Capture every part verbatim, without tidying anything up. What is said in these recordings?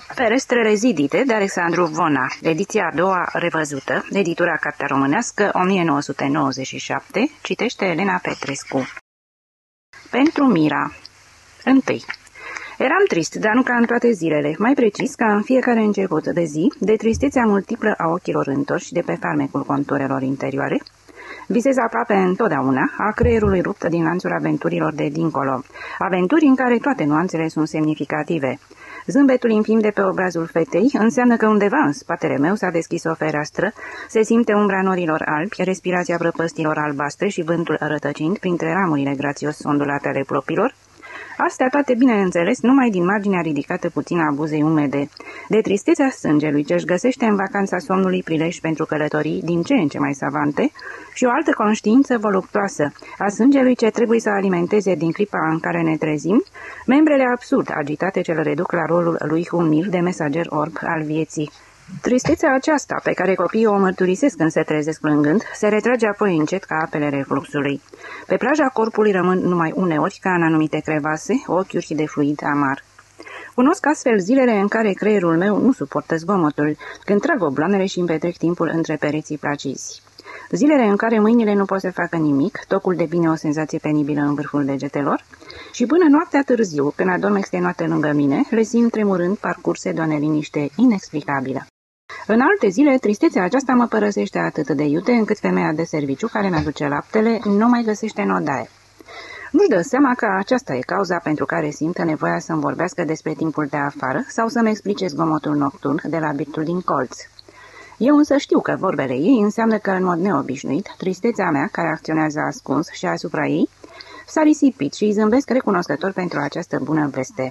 Ferestrele zidite de Alexandru Vona, ediția a doua revăzută, editura Cartea Românească, o mie nouă sute nouăzeci și șapte, citește Elena Petrescu. Pentru Mira. întâi. Eram trist, dar nu ca în toate zilele, mai precis ca în fiecare început de zi, de tristețea multiplă a ochilor întorși de pe farmecul conturelor interioare. Visez aproape întotdeauna a creierului rupt din lanțul aventurilor de dincolo, aventuri în care toate nuanțele sunt semnificative. Zâmbetul infim de pe obrazul fetei înseamnă că undeva în spatele meu s-a deschis o fereastră, se simte umbra norilor albi, respirația prăpăstilor albastre și vântul rătăcind printre ramurile grațios ondulate ale plopilor. Astea toate, bineînțeles, numai din marginea ridicată puțin a buzei umede, de tristețea sângelui ce își găsește în vacanța somnului prilej pentru călătorii din ce în ce mai savante și o altă conștiință voluptoasă a sângelui ce trebuie să alimenteze din clipa în care ne trezim membrele absurd agitate ce îl reduc la rolul lui umil de mesager orb al vieții. Tristețea aceasta, pe care copiii o mărturisesc când se trezesc plângând, se retrage apoi încet ca apele refluxului. Pe plaja corpului rămân numai uneori, ca în anumite crevase, ochiuri de fluid amar. Cunosc astfel zilele în care creierul meu nu suportă zgomotul, când trag obloanele și îmi petrec timpul între pereții placizi. Zilele în care mâinile nu pot să facă nimic, tocul devine o senzație penibilă în vârful degetelor, și până noaptea târziu, când adorm extenuate lângă mine, le simt tremurând parcurse de o neliniște inexplicabilă. În alte zile, tristețea aceasta mă părăsește atât de iute încât femeia de serviciu care mi aduce laptele nu mai găsește în odaie. Nu-și dă seama că aceasta e cauza pentru care simtă nevoia să-mi vorbească despre timpul de afară sau să-mi explice zgomotul nocturn de la birtul din colț. Eu însă știu că vorbele ei înseamnă că, în mod neobișnuit, tristețea mea, care acționează ascuns și asupra ei, s-a risipit și îi zâmbesc recunoscător pentru această bună veste.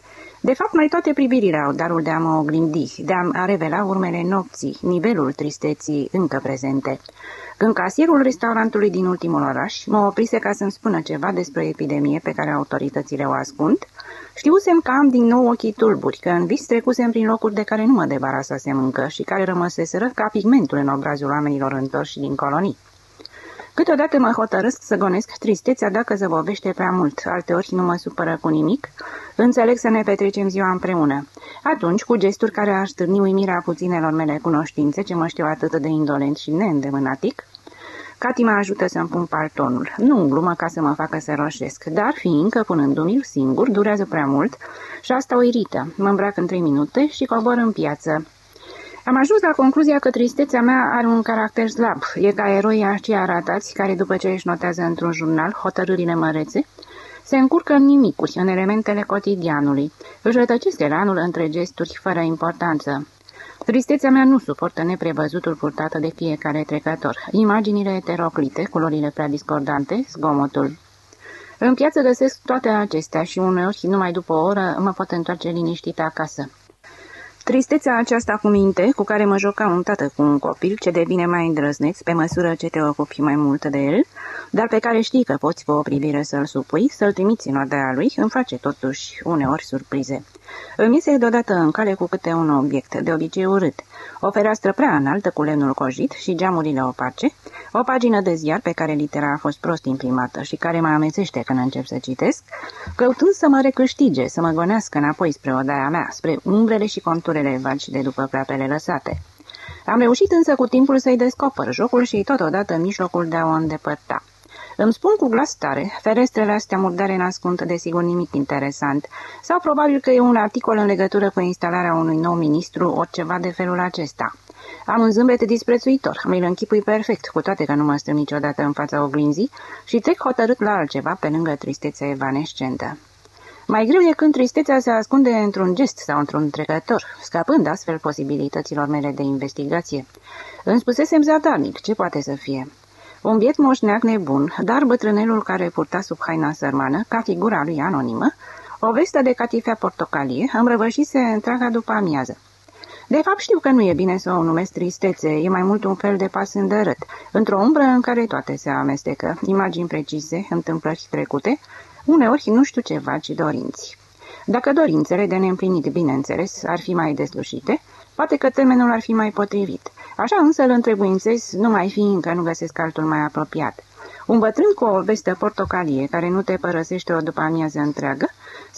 De fapt, mai toate privirile au darul de a mă oglindi, de a revela urmele nopții, nivelul tristeții încă prezente. Când casierul restaurantului din ultimul oraș mă oprise ca să-mi spună ceva despre o epidemie pe care autoritățile o ascund, știusem că am din nou ochii tulburi, că în vis trecusem prin locuri de care nu mă debarasasem încă și care rămăseseră ca pigmentul în obrazul oamenilor întorși din colonii. Câteodată mă hotărăsc să gonesc tristețea dacă zăbovește prea mult, alteori nu mă supără cu nimic, înțeleg să ne petrecem ziua împreună. Atunci, cu gesturi care aș stârni uimirea puținelor mele cunoștințe, ce mă știu atât de indolent și neîndemânatic, Cati mă ajută să-mi pun paltonul, nu în glumă ca să mă facă să roșesc, dar fiindcă, punându-mi-l singur, durează prea mult și asta o irită. Mă îmbrac în trei minute și cobor în piață. Am ajuns la concluzia că tristețea mea are un caracter slab. E ca eroii aceia aratați care, după ce își notează într-un jurnal hotărârile mărețe, se încurcă în nimicuri, în elementele cotidianului. Își rătăcesc elanul între gesturi fără importanță. Tristețea mea nu suportă neprevăzutul purtată de fiecare trecător, imaginile eteroclite, culorile prea discordante, zgomotul. În piață găsesc toate acestea și uneori, numai după o oră, mă pot întoarce liniștit acasă. Tristețea aceasta cu minte, cu care mă joca un tată cu un copil, ce devine mai îndrăzneț pe măsură ce te ocupi mai mult de el, dar pe care știi că poți cu o privire să-l supui, să-l trimiți în odaia lui, îmi face totuși uneori surprize. Îmi iese deodată în cale cu câte un obiect, de obicei urât, o fereastră prea înaltă cu lemnul cojit și geamurile opace, o pagină de ziar pe care litera a fost prost imprimată și care mă amețește când încep să citesc, căutând să mă recâștige, să mă gonească înapoi spre odaia mea, spre umbrele și conturele vagi de după pleapele lăsate. Am reușit însă cu timpul să-i descoper jocul și totodată mijlocul de a o îndepărta. Îmi spun cu glas tare, ferestrele astea murdare n-ascund desigur nimic interesant, sau probabil că e un articol în legătură cu instalarea unui nou ministru, ori ceva de felul acesta. Am un zâmbet disprețuitor, mi-l închipui perfect, cu toate că nu mă strâng niciodată în fața oglinzii și trec hotărât la altceva pe lângă tristețea evanescentă. Mai greu e când tristețea se ascunde într-un gest sau într-un trecător, scapând astfel posibilităților mele de investigație. Îmi spusesem zadarnic, ce poate să fie? Un biet moșneac nebun, dar bătrânelul care purta sub haina sărmană, ca figura lui anonimă, o vestă de catifea portocalie, îmi răvășise întreaga după amiază. De fapt știu că nu e bine să o numesc tristețe, e mai mult un fel de pas îndărât, într-o umbră în care toate se amestecă, imagini precise, întâmplări trecute, uneori nu știu ce vaci dorinți. Dacă dorințele de neîmplinit, bineînțeles, ar fi mai deslușite, poate că termenul ar fi mai potrivit. Așa însă îl întrebuințez, numai fiindcă nu găsesc altul mai apropiat. Un bătrân cu o vestă portocalie care nu te părăsește o după amiază întreagă,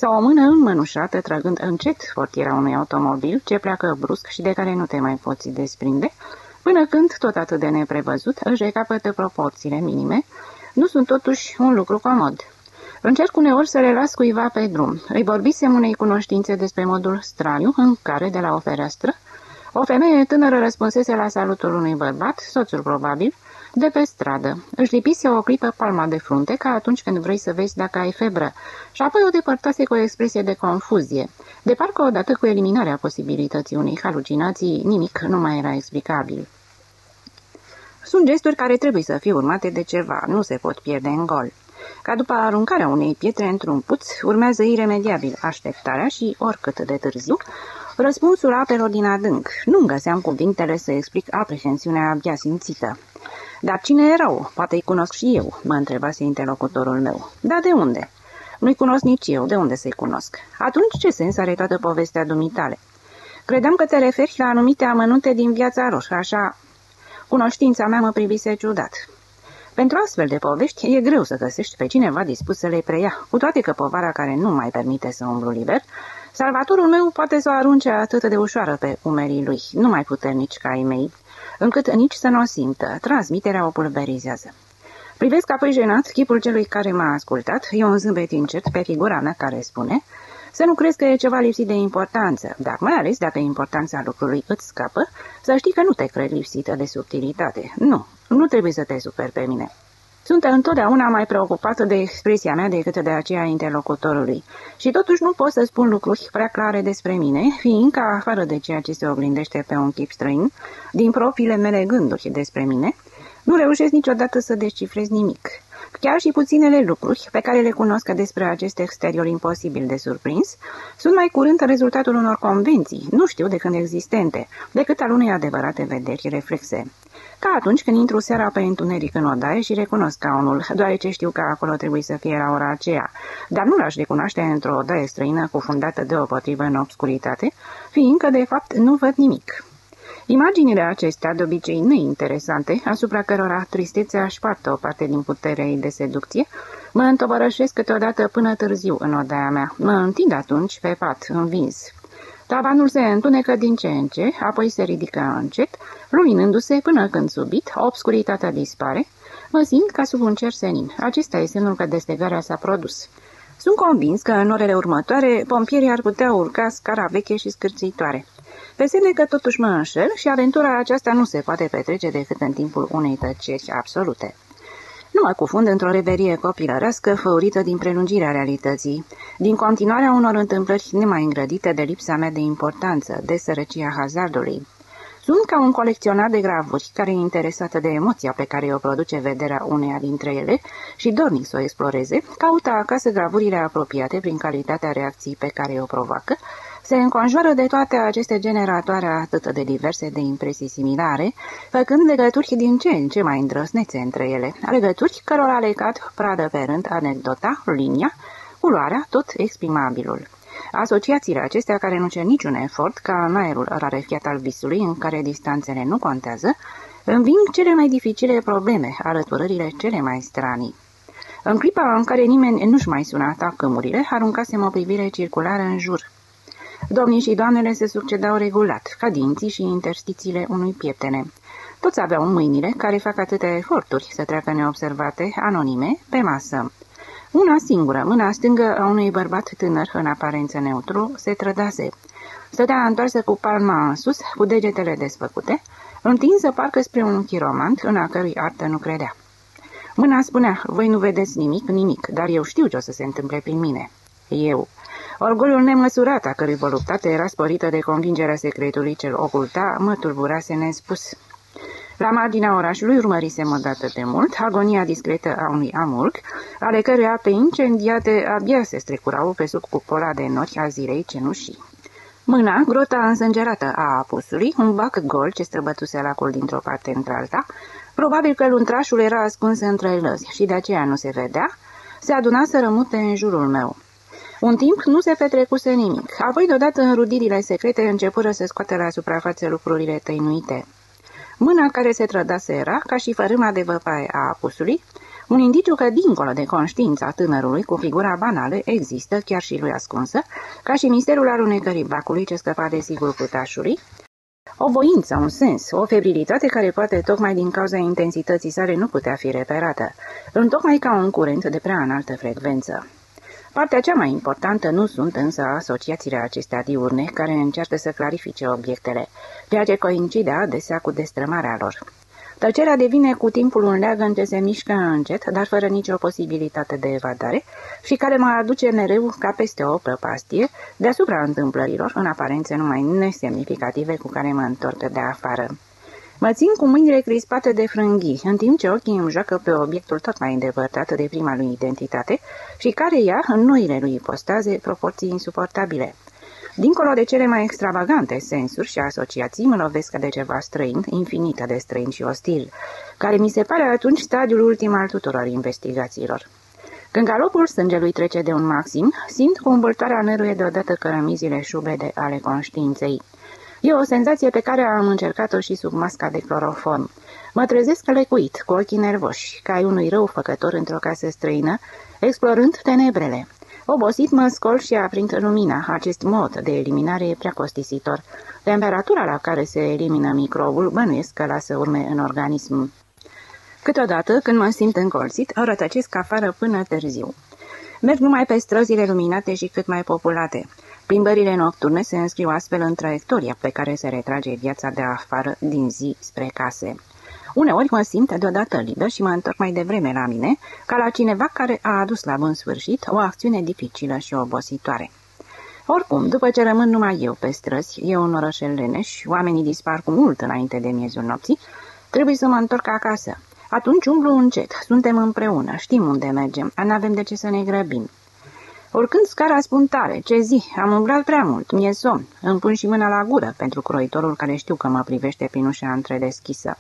sau o mână înmănușată trăgând încet portiera unui automobil ce pleacă brusc și de care nu te mai poți desprinde, până când, tot atât de neprevăzut, își recapătă proporțiile minime, nu sunt totuși un lucru comod. Încerc uneori să le las cuiva pe drum. Îi vorbisem unei cunoștințe despre modul straniu în care, de la o fereastră, o femeie tânără răspunsese la salutul unui bărbat, soțul probabil, de pe stradă. Își lipise o clipă palma de frunte, ca atunci când vrei să vezi dacă ai febră, și apoi o depărtase cu o expresie de confuzie. De parcă odată cu eliminarea posibilității unei halucinații, nimic nu mai era explicabil. Sunt gesturi care trebuie să fie urmate de ceva, nu se pot pierde în gol. Ca după aruncarea unei pietre într-un puț, urmează iremediabil așteptarea și, oricât de târziu, răspunsul apelor din adânc. Nu găseam cuvintele să explic aprehensiunea abia simțită. Dar cine erau? Poate-i cunosc și eu, mă întrebase interlocutorul meu. Dar de unde? Nu-i cunosc nici eu, de unde să-i cunosc? Atunci ce sens are toată povestea dumitale? Credeam că te referi la anumite amănunte din viața lor, așa... Cunoștința mea mă privise ciudat. Pentru astfel de povești e greu să găsești pe cineva dispus să le preia, cu toate că povara care nu mai permite să umblu liber, salvatorul meu poate să o arunce atât de ușoară pe umerii lui, nu mai puternici ca ai mei, încât nici să nu o simtă, transmiterea o pulverizează. Privesc apoi jenat chipul celui care m-a ascultat, e un zâmbet încet pe figura mea care spune: să nu crezi că e ceva lipsit de importanță, dar mai ales dacă importanța lucrului îți scapă, să știi că nu te cred lipsită de subtilitate. Nu, nu trebuie să te superi pe mine. Sunt întotdeauna mai preocupată de expresia mea decât de aceea a interlocutorului și totuși nu pot să spun lucruri prea clare despre mine, fiindcă, afară de ceea ce se oglindește pe un chip străin, din propriile mele gânduri despre mine, nu reușesc niciodată să descifrez nimic. Chiar și puținele lucruri pe care le cunosc despre acest exterior imposibil de surprins sunt mai curând rezultatul unor convenții, nu știu de când existente, decât al unei adevărate vederi reflexe. Ca atunci când intru seara pe întuneric în odaie și recunosc scaunul, deoarece știu că acolo trebuie să fie la ora aceea, dar nu l-aș recunoaște într-o odaie străină cufundată deopotrivă în obscuritate, fiindcă de fapt nu văd nimic. Imaginile acestea, de obicei neinteresante, asupra cărora tristețea își poartă o parte din puterea ei de seducție, mă întovărășesc câteodată până târziu în odaia mea. Mă întind atunci pe pat, învins. Tavanul se întunecă din ce în ce, apoi se ridică încet, luminându-se până când subit, obscuritatea dispare. Mă simt ca sub un cer senin. Acesta e semnul că deslegarea s-a produs. Sunt convins că în orele următoare pompierii ar putea urca scara veche și scârțitoare. Pe semne că totuși mă înșel și aventura aceasta nu se poate petrece decât în timpul unei tăceri absolute. Nu mă cufund într-o reverie copilărească făurită din prelungirea realității, din continuarea unor întâmplări nemai îngrădite de lipsa mea de importanță, de sărăcia hazardului. Sunt ca un colecționar de gravuri care e interesată de emoția pe care o produce vederea uneia dintre ele și dornic să o exploreze, caută acasă gravurile apropiate prin calitatea reacției pe care o provoacă, se înconjoară de toate aceste generatoare atât de diverse de impresii similare, făcând legături din ce în ce mai îndrăsnețe între ele, legături cărora le cad pradă pe rând anecdota, linia, culoarea, tot exprimabilul. Asociațiile acestea, care nu cer niciun efort, ca în aerul rarefiat al visului, în care distanțele nu contează, înving cele mai dificile probleme, alăturările cele mai stranii. În clipa în care nimeni nu-și mai suna tacâmurile, aruncasem o privire circulară în jur. Domnii și doamnele se succedau regulat, ca dinții și interstițiile unui pieptene. Toți aveau mâinile care fac atâtea eforturi să treacă neobservate, anonime, pe masă. Una singură, mâna stângă a unui bărbat tânăr, în aparență neutru, se trădase. Stătea întoarsă cu palma în sus, cu degetele desfăcute, întinsă parcă spre un chiromant, în a cărui artă nu credea. Mâna spunea: voi nu vedeți nimic, nimic, dar eu știu ce o să se întâmple prin mine. Eu. Orgoliul nemăsurat, a cărui voluptate era sporită de convingerea secretului ce-l oculta, mă tulburase nespus. La marginea orașului urmărisem odată de mult agonia discretă a unui amurg, ale cărui ape incendiate abia se strecurau pe sub cupola de nori a zilei cenușii. Mâna, grota însângerată a apusului, un bac gol ce străbătuse lacul dintr-o parte într-alta, probabil că luntrașul era ascuns între lăzi și de aceea nu se vedea, se aduna să rămute în jurul meu. Un timp nu se petrecuse nimic, apoi deodată înrudirile secrete începură să scoată la suprafață lucrurile tăinuite. Mâna care se trădase era, ca și fărâma de văpaie a apusului, Un indiciu că, dincolo de conștiința tânărului cu figura banală, există, chiar și lui ascunsă, ca și misterul alunecării bacului ce scăpa de sigur putașului, o voință, un sens, o febrilitate care poate, tocmai din cauza intensității sale, nu putea fi reperată, întocmai ca un curent de prea înaltă frecvență. Partea cea mai importantă nu sunt însă asociațiile acestea diurne care încearcă să clarifice obiectele, ceea ce coincide adesea cu destrămarea lor. Tăcerea devine cu timpul un leagăn ce se mișcă încet, dar fără nicio posibilitate de evadare și care mă aduce mereu ca peste o prăpastie deasupra întâmplărilor, în aparențe numai nesemnificative cu care mă întorc de afară. Mă țin cu mâinile crispate de frânghii, în timp ce ochii îmi joacă pe obiectul tot mai îndepărtat de prima lui identitate și care ia, în noile lui ipostaze, proporții insuportabile. Dincolo de cele mai extravagante sensuri și asociații, mă lovesc de ceva străin, infinită de străin și ostil, care mi se pare atunci stadiul ultim al tuturor investigațiilor. Când galopul sângelui trece de un maxim, simt cu îmbăltoarea năruie deodată cărămizile șubrede ale conștiinței. E o senzație pe care am încercat-o și sub masca de cloroform. Mă trezesc lecuit, cu ochii nervoși, ca ai unui răufăcător într-o casă străină, explorând tenebrele. Obosit mă scol și aprind lumina. Acest mod de eliminare e prea costisitor. Temperatura la care se elimină microbul bănuiesc că lasă urme în organism. Câteodată, când mă simt încolțit, rătăcesc afară până târziu. Merg numai pe străzile luminate și cât mai populate. Plimbările nocturne se înscriu astfel în traiectoria pe care se retrage viața de afară din zi spre case. Uneori mă simt deodată liber și mă întorc mai devreme la mine, ca la cineva care a adus la bun sfârșit o acțiune dificilă și obositoare. Oricum, după ce rămân numai eu pe străzi, e un orășel leneș, oamenii dispar cu mult înainte de miezul nopții, trebuie să mă întorc acasă. Atunci umblu încet, suntem împreună, știm unde mergem, n-avem de ce să ne grăbim. Urcând scara spun tare, ce zi, am umblat prea mult, mi-e somn, îmi pun și mâna la gură pentru croitorul care știu că mă privește prin ușa întredeschisă.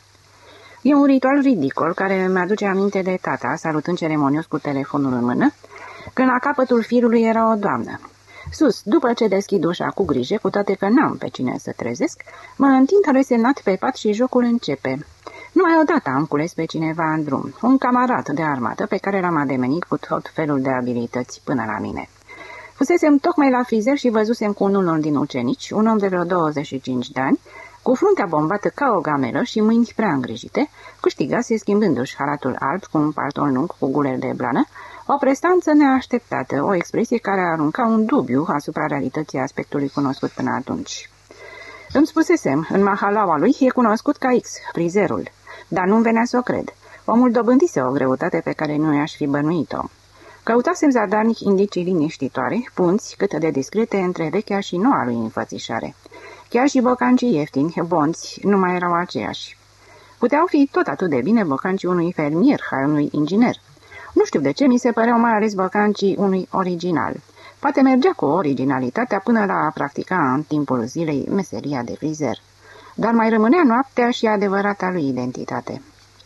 E un ritual ridicol care mi-aduce aminte de tata, salutând ceremonios cu telefonul în mână, când la capătul firului era o doamnă. Sus, după ce deschid ușa cu grijă, cu toate că n-am pe cine să trezesc, mă întind resemnat pe pat și jocul începe. Numai odată am cules pe cineva în drum, un camarat de armată pe care l-am ademenit cu tot felul de abilități până la mine. Fusesem tocmai la frizer și văzusem cu unul din ucenici, un om de vreo douăzeci și cinci de ani, cu fruntea bombată ca o gamelă și mâini prea îngrijite, câștigase schimbându-și halatul alb cu un palton lung cu guler de blană, o prestanță neașteptată, o expresie care arunca un dubiu asupra realității aspectului cunoscut până atunci. Îmi spusesem, în mahalaua lui e cunoscut ca X, frizerul, dar nu-mi venea să o cred. Omul dobândise o greutate pe care nu i-aș fi bănuit-o. Căutasem zadarnic indicii liniștitoare, punți cât de discrete între vechea și noua lui înfățișare. Chiar și bocancii ieftini, bonți, nu mai erau aceiași. Puteau fi tot atât de bine bocancii unui fermier, al unui inginer. Nu știu de ce mi se păreau mai ales bocancii unui original. Poate mergea cu originalitatea până la a practica în timpul zilei meseria de frizer. Dar mai rămânea noaptea și adevărata lui identitate.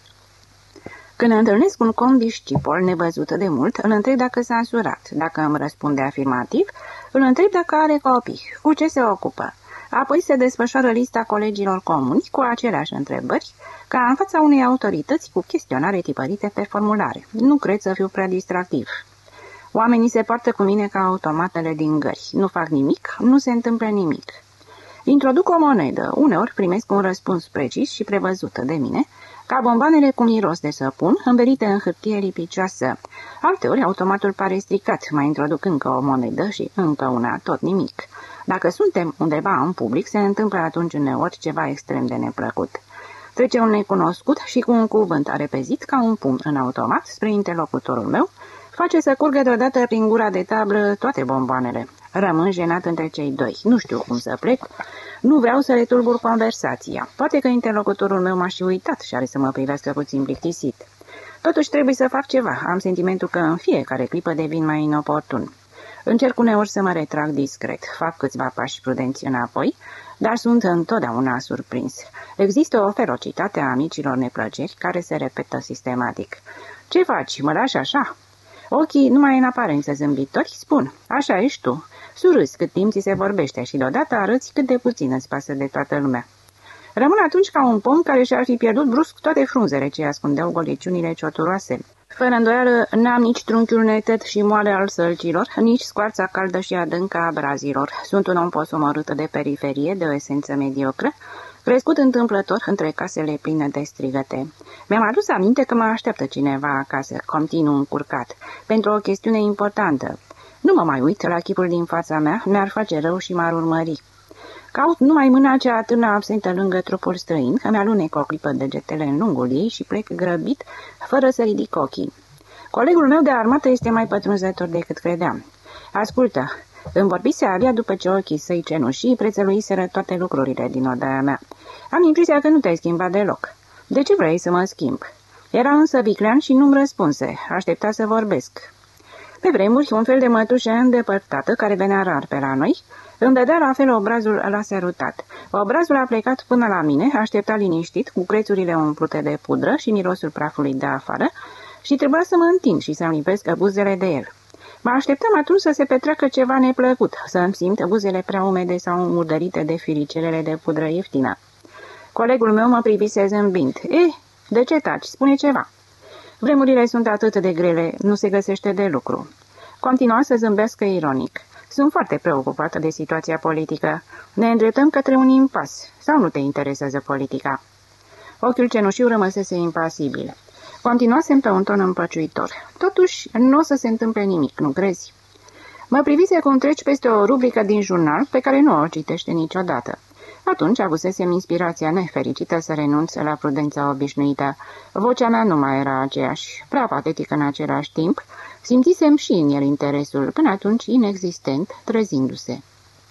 Când întâlnesc un condiscipol nevăzut de mult, îl întreb dacă s-a însurat. Dacă îmi răspunde afirmativ, îl întreb dacă are copii, cu ce se ocupă. Apoi se desfășoară lista colegilor comuni cu aceleași întrebări, ca în fața unei autorități cu chestionare tipărite pe formulare. Nu cred să fiu prea distractiv. Oamenii se poartă cu mine ca automatele din gări. Nu fac nimic, nu se întâmplă nimic. Introduc o monedă, uneori primesc un răspuns precis și prevăzut de mine, ca bombanele cu miros de săpun, învelite în hârtie lipicioasă. Alteori automatul pare stricat, mai introduc încă o monedă și încă una, tot nimic. Dacă suntem undeva în public, se întâmplă atunci uneori ceva extrem de neplăcut. Trece un necunoscut și cu un cuvânt repezit ca un pumn în automat spre interlocutorul meu, face să curgă deodată prin gura de tablă toate bomboanele. Rămân jenat între cei doi. Nu știu cum să plec. Nu vreau să le tulbur conversația. Poate că interlocutorul meu m-a și uitat și are să mă privească puțin plictisit. Totuși trebuie să fac ceva. Am sentimentul că în fiecare clipă devin mai inoportun. Încerc uneori să mă retrag discret. Fac câțiva pași prudenți înapoi, dar sunt întotdeauna surprins. Există o ferocitate a micilor neplăceri care se repetă sistematic. Ce faci? Mă lași așa? Ochii, numai în aparență zâmbitori, spun, așa ești tu. Surâzi cât timp ți se vorbește și deodată arăți cât de puțin îți pasă de toată lumea. Rămân atunci ca un pom care și-ar fi pierdut brusc toate frunzele ce ascundeau goliciunile cioturoase. Fără îndoială, n-am nici trunchiul neted și moale al sălcilor, nici scoarța caldă și adâncă a brazilor. Sunt un om posomorât de periferie, de o esență mediocră, crescut întâmplător între casele pline de strigăte. Mi-am adus aminte că mă așteaptă cineva acasă, continuu încurcat, pentru o chestiune importantă. Nu mă mai uit la chipul din fața mea, mi-ar face rău și m-ar urmări. Caut numai mâna cea atârnă absentă lângă trupul străin, îmi alunec o clipă degetele în lungul ei și plec grăbit, fără să ridic ochii. Colegul meu de armată este mai pătrunzător decât credeam. Ascultă, îmi vorbise abia după ce ochii săi cenușii prețăluiseră toate lucrurile din odaia mea. Am impresia că nu te-ai schimbat deloc. De ce vrei să mă schimb? Era însă viclean și nu-mi răspunse. Aștepta să vorbesc. Pe vremuri, un fel de mătușă îndepărtată, care venea rar pe la noi, îmi dădea la fel obrazul la sărutat. Obrazul a plecat până la mine, aștepta liniștit, cu crețurile umplute de pudră și mirosul prafului de afară, și trebuia să mă întind și să-mi lipesc buzele de el. Mă așteptam atunci să se petreacă ceva neplăcut, să îmi simt buzele prea umede sau murdărite de firicelele de pudră ieftină. Colegul meu mă privise zâmbind. Eh, de ce taci? Spune ceva. Vremurile sunt atât de grele, nu se găsește de lucru. Continua să zâmbească ironic. Sunt foarte preocupată de situația politică. Ne îndreptăm către un impas. Sau nu te interesează politica? Ochiul cenușiu rămăsese impasibil. Continuasem pe un ton împăciuitor. Totuși, nu o să se întâmple nimic, nu crezi? Mă privise cum treci peste o rubrică din jurnal pe care nu o citește niciodată. Atunci avusesem inspirația nefericită să renunț la prudența obișnuită. Vocea mea nu mai era aceeași, prea patetică în același timp. Simțisem și în el interesul, până atunci inexistent, trezindu-se.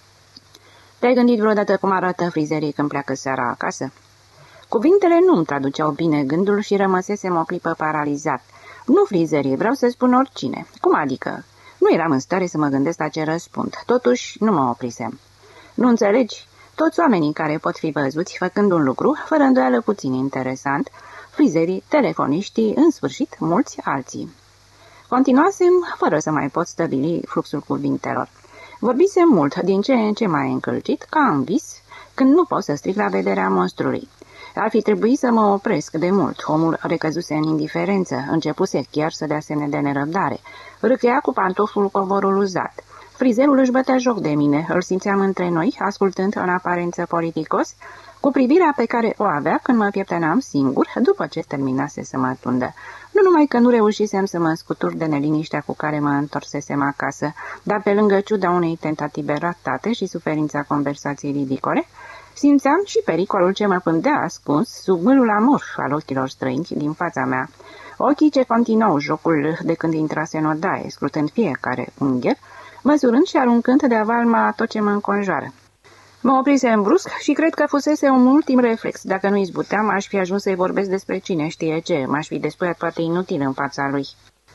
Te-ai gândit vreodată cum arată frizerii când pleacă seara acasă? Cuvintele nu-mi traduceau bine gândul și rămăsesem o clipă paralizat. Nu frizerii, vreau să spun oricine. Cum adică? Nu eram în stare să mă gândesc la ce răspund. Totuși, nu mă oprisem. Nu înțelegi? Toți oamenii care pot fi văzuți făcând un lucru, fără îndoială puțin interesant, frizerii, telefoniștii, în sfârșit, mulți alții. Continuasem, fără să mai pot stabili fluxul cuvintelor. Vorbisem mult, din ce în ce mai încălcit, ca în vis, când nu pot să strig la vederea monstrului. Ar fi trebuit să mă opresc de mult. Omul recăzuse în indiferență, începuse chiar să dea semne de nerăbdare. Râcăia cu pantoful covorul uzat. Frizerul își bătea joc de mine, îl simțeam între noi, ascultând în aparență politicos, cu privirea pe care o avea când mă pieptănam singur, după ce terminase să mă tundă. Nu numai că nu reușisem să mă scutur de neliniștea cu care mă întorsesem acasă, dar pe lângă ciuda unei tentative ratate și suferința conversației ridicole, simțeam și pericolul ce mă pândea ascuns sub mâlul amor al ochilor străini din fața mea. Ochii ce continuau jocul de când intrase în odaie, scrutând fiecare ungher, măsurând și aruncând de avalma tot ce mă înconjoară. Mă oprisem brusc și cred că fusese un ultim reflex. Dacă nu izbuteam, aș fi ajuns să-i vorbesc despre cine știe ce, m-aș fi despuiat poate inutil în fața lui.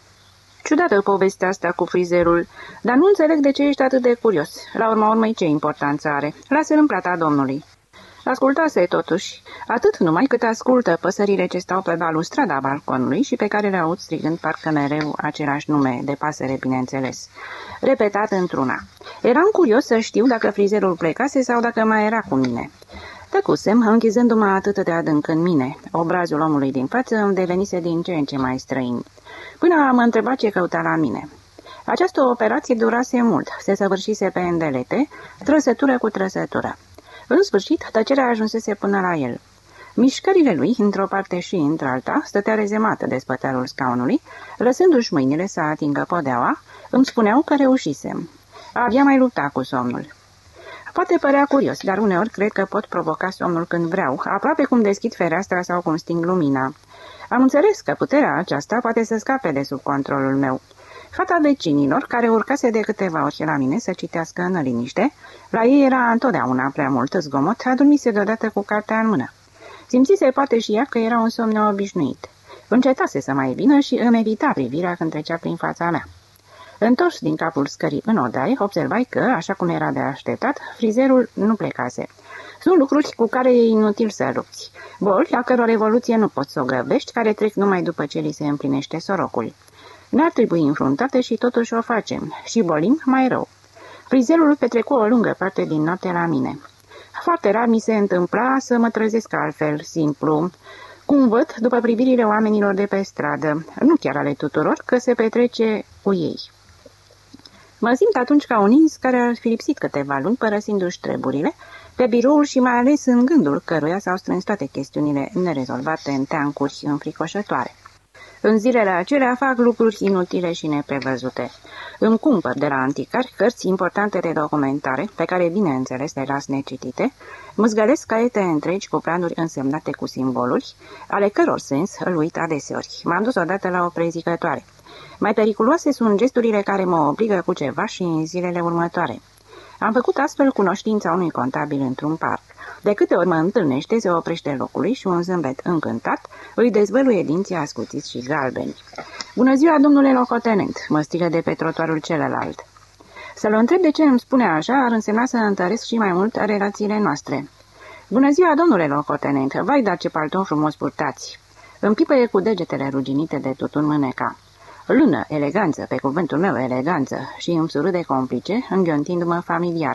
Ciudată povestea asta cu frizerul, dar nu înțeleg de ce ești atât de curios. La urma urmei, ce importanță are? Lasă-l în plata Domnului. Ascultase totuși, atât numai cât ascultă păsările ce stau pe balustrada balconului și pe care le aud strigând parcă mereu același nume, de pasăre, bineînțeles, repetat într-una. Eram curios să știu dacă frizerul plecase sau dacă mai era cu mine. Tăcusem, închizându-mă atât de adânc în mine. Obrazul omului din față îmi devenise din ce în ce mai străin. Până am întrebat ce căuta la mine. Această operație durase mult, se săvârșise pe îndelete, trăsătură cu trăsătură. În sfârșit, tăcerea ajunsese până la el. Mișcările lui, într-o parte și într-alta, stătea rezemată de spătarul scaunului, lăsându-și mâinile să atingă podeaua, îmi spuneau că reușisem. Abia mai lupta cu somnul. Poate părea curios, dar uneori cred că pot provoca somnul când vreau, aproape cum deschid fereastra sau cum sting lumina. Am înțeles că puterea aceasta poate să scape de sub controlul meu. Fata vecinilor, care urcase de câteva ori la mine să citească în liniște, la ei era întotdeauna prea mult zgomot, adormise deodată cu cartea în mână. Simțise poate și ea că era un somn neobișnuit. Încetase să mai vină și îmi evita privirea când trecea prin fața mea. Întors din capul scării în odaie, observai că, așa cum era de așteptat, frizerul nu plecase. Sunt lucruri cu care e inutil să lupți. Boli, a căror evoluție nu poți să o grăbești, care trec numai după ce li se împlinește sorocul. N-ar trebui înfruntate și totuși o facem. Și bolim mai rău. Frizerul petrecu o lungă parte din noapte la mine. Foarte rar mi se întâmpla să mă trezesc altfel, simplu, Cum văd, după privirile oamenilor de pe stradă, nu chiar ale tuturor, că se petrece cu ei. Mă simt atunci ca un ins care ar fi lipsit câteva luni părăsindu-și treburile, pe biroul și mai ales în gândul căruia s-au strâns toate chestiunile nerezolvate în teancuri înfricoșătoare. În zilele acelea fac lucruri inutile și neprevăzute. Îmi cumpăr de la anticari cărți importante de documentare, pe care, bineînțeles, le las necitite, mâzgălesc caiete întregi cu planuri însemnate cu simboluri, ale căror sens îl uit adeseori. M-am dus odată la o prezicătoare. Mai periculoase sunt gesturile care mă obligă cu ceva și în zilele următoare. Am făcut astfel cunoștința unui contabil într-un parc. De câte ori mă întâlnește, se oprește locului și un zâmbet încântat îi dezvăluie dinții ascuțiți și galbeni. "Bună ziua, domnule locotenent!" mă strigă de pe trotuarul celălalt. Să-l întreb de ce îmi spune așa ar însemna să întăresc și mai mult relațiile noastre. "Bună ziua, domnule locotenent! Vai, dar ce palton frumos purtați!" Îmi pipăie cu degetele ruginite de tutun mâneca. Lună, eleganță, pe cuvântul meu eleganță, și îmi surâde complice, înghiontindu-mă familiar.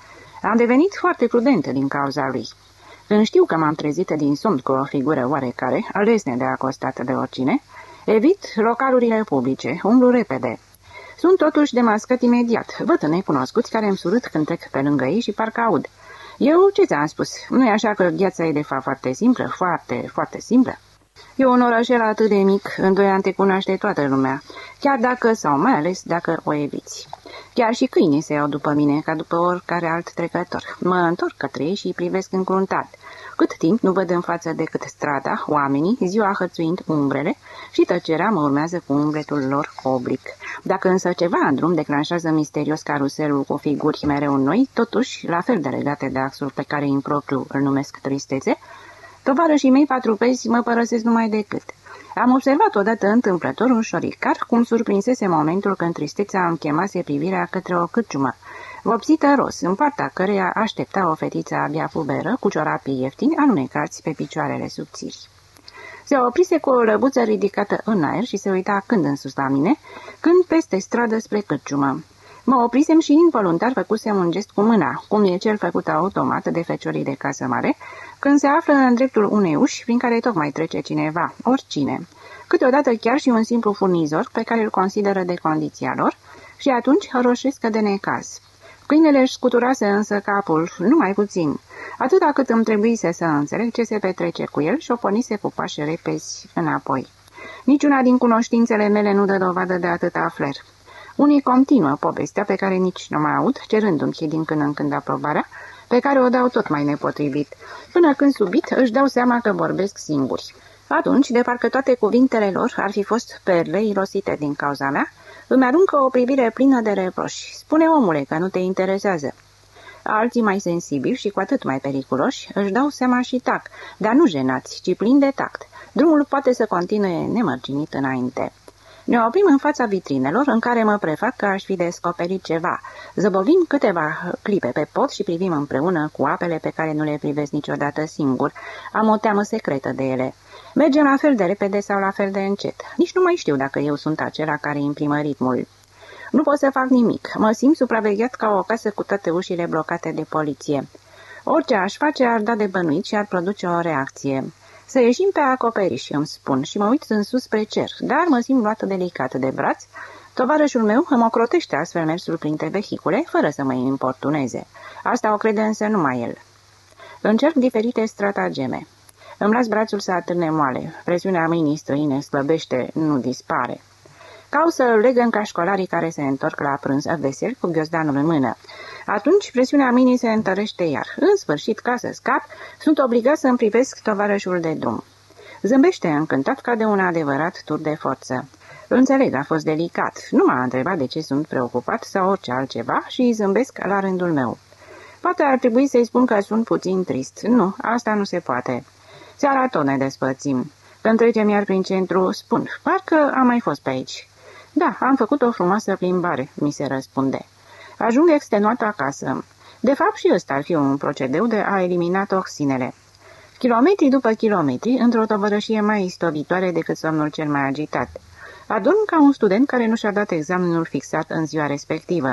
Am devenit foarte prudentă din cauza lui. Când știu că m-am trezit din somn cu o figură oarecare, lesne de acostat de oricine, evit localurile publice, umblu repede. Sunt totuși demascat imediat, văd necunoscuți care îmi surât când trec pe lângă ei și parcă aud. Eu ce ți-am spus? Nu-i așa că gheața e de fapt foarte simplă, foarte, foarte simplă? E un orășel atât de mic, în doi ani te cunoaște toată lumea, chiar dacă, sau mai ales dacă o eviți. Chiar și câinii se iau după mine, ca după oricare alt trecător. Mă întorc către ei și îi privesc încruntat. Cât timp nu văd în față decât strada, oamenii, ziua hărțuind umbrele, și tăcerea mă urmează cu umbletul lor oblic. Dacă însă ceva în drum declanșează misterios caruselul cu figuri mereu noi, totuși, la fel de legate de axul pe care impropriu îl numesc tristețe, tovarășii mei patrupezi mă părăsesc numai decât. Am observat odată întâmplător un șoricar cum surprinsese momentul când tristețea îmi chemase privirea către o cârciumă, vopsită ros, în partea căreia aștepta o fetiță abia puberă, cu ciorapii ieftini alunecați pe picioarele subțiri. Se oprise cu o lăbuță ridicată în aer și se uita când în sus la mine, când peste stradă spre cârciumă. Mă oprisem și involuntar făcusem un gest cu mâna, cum e cel făcut automat de feciorii de casă mare, când se află în dreptul unei uși prin care tocmai trece cineva, oricine, câteodată chiar și un simplu furnizor pe care îl consideră de condiția lor, și atunci roșesc de necaz. Câinele își scuturase însă capul, numai puțin, atâta cât îmi trebuise să înțeleg ce se petrece cu el și o pornise cu pași repezi înapoi. Niciuna din cunoștințele mele nu dă dovadă de atâta flair. Unii continuă povestea pe care nici nu mai aud, cerându-mi din când în când aprobarea, pe care o dau tot mai nepotrivit, până când subit își dau seama că vorbesc singuri. Atunci, de parcă toate cuvintele lor ar fi fost perle irosite din cauza mea, îmi aruncă o privire plină de reproși. Spune, omule, că nu te interesează. Alții mai sensibili și cu atât mai periculoși își dau seama și tac, dar nu jenați, ci plini de tact. Drumul poate să continue nemărginit înainte. Ne oprim în fața vitrinelor în care mă prefac că aș fi descoperit ceva. Zăbovim câteva clipe pe pod și privim împreună cu apele pe care nu le privesc niciodată singur. Am o teamă secretă de ele. Mergem la fel de repede sau la fel de încet. Nici nu mai știu dacă eu sunt acela care imprimă ritmul. Nu pot să fac nimic. Mă simt supravegheat ca o casă cu toate ușile blocate de poliție. Orice aș face ar da de bănuit și ar produce o reacție. Să ieșim pe acoperiș, îmi spun, și mă uit în sus spre cer, dar mă simt luată delicat de braț. Tovarășul meu îmi ocrotește astfel mersul printre vehicule, fără să mă importuneze. Asta o crede însă numai el. Încerc diferite stratageme. Îmi las brațul să atârne moale. Presiunea mâinii străine slăbește, nu dispare. Caut să îl leg ca școlarii care se întorc la prânz veseli cu ghiozdanul în mână. Atunci presiunea mâinii se întărește iar. În sfârșit, ca să scap, sunt obligat să-mi privesc tovarășul de drum. Zâmbește încântat ca de un adevărat tur de forță. Înțeleg, a fost delicat. Nu m-a întrebat de ce sunt preocupat sau orice altceva și îi zâmbesc la rândul meu. Poate ar trebui să-i spun că sunt puțin trist. Nu, asta nu se poate. Seara tot ne despărțim. Când trecem iar prin centru, spun, parcă am mai fost pe aici. Da, am făcut o frumoasă plimbare, mi se răspunde. Ajung extenuat acasă. De fapt și ăsta ar fi un procedeu de a elimina toxinele. Kilometri după kilometri, într-o tovărășie mai istovitoare decât somnul cel mai agitat. Adorm ca un student care nu și-a dat examenul fixat în ziua respectivă.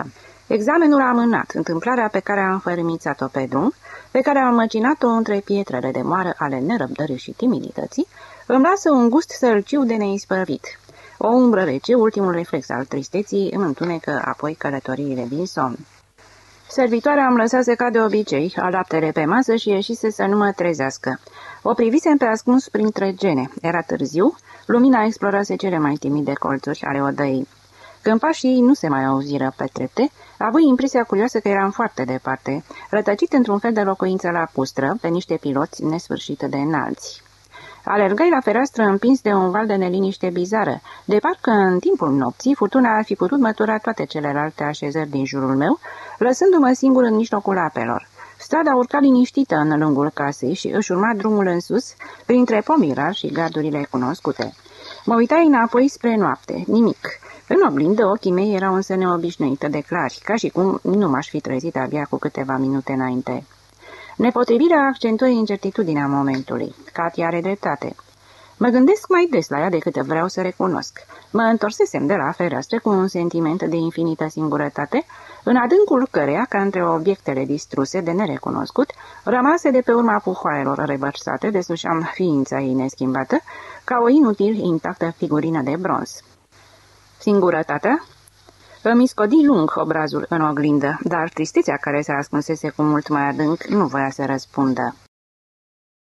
Examenul a amânat întâmplarea pe care a înfărâmițat-o pe drum, pe care a măcinat-o între pietrele de moară ale nerăbdării și timidității, îmi lasă un gust sărciu de neisprăvit. O umbră rece, ultimul reflex al tristeții, îmi întunecă apoi călătoriile din somn. Servitoarea îmi lăsase ca de obicei, laptele pe masă și ieșise să nu mă trezească. O privisem pe ascuns printre gene. Era târziu, lumina explorase cele mai timide colțuri ale odăii. Când pașii ei nu se mai auziră pe trepte, avui impresia curioasă că eram foarte departe, rătăcit într-un fel de locuință lacustră, pe niște piloți nesfârșit de înalți. Alergai la fereastră împins de un val de neliniște bizară, de parcă în timpul nopții furtuna ar fi putut mătura toate celelalte așezări din jurul meu, lăsându-mă singur în mijlocul apelor. Strada urca liniștită în lungul casei și își urma drumul în sus, printre pomii rari și gardurile cunoscute. Mă uitai înapoi spre noapte, nimic. În oglindă, ochii mei erau însă neobișnuită de clari, ca și cum nu m-aș fi trezit abia cu câteva minute înainte. Nepotrivirea accentuă incertitudinea momentului. Katia are dreptate. Mă gândesc mai des la ea decât vreau să recunosc. Mă întorsesem de la fereastră cu un sentiment de infinită singurătate, în adâncul căreia, ca între obiectele distruse de nerecunoscut, rămase de pe urma puhoarelor revărsate, desușeam ființa ei neschimbată, ca o inutil intactă figurină de bronz. Singurătatea? Îmi scodi lung obrazul în oglindă, dar tristețea care se ascunsese cu mult mai adânc nu voia să răspundă.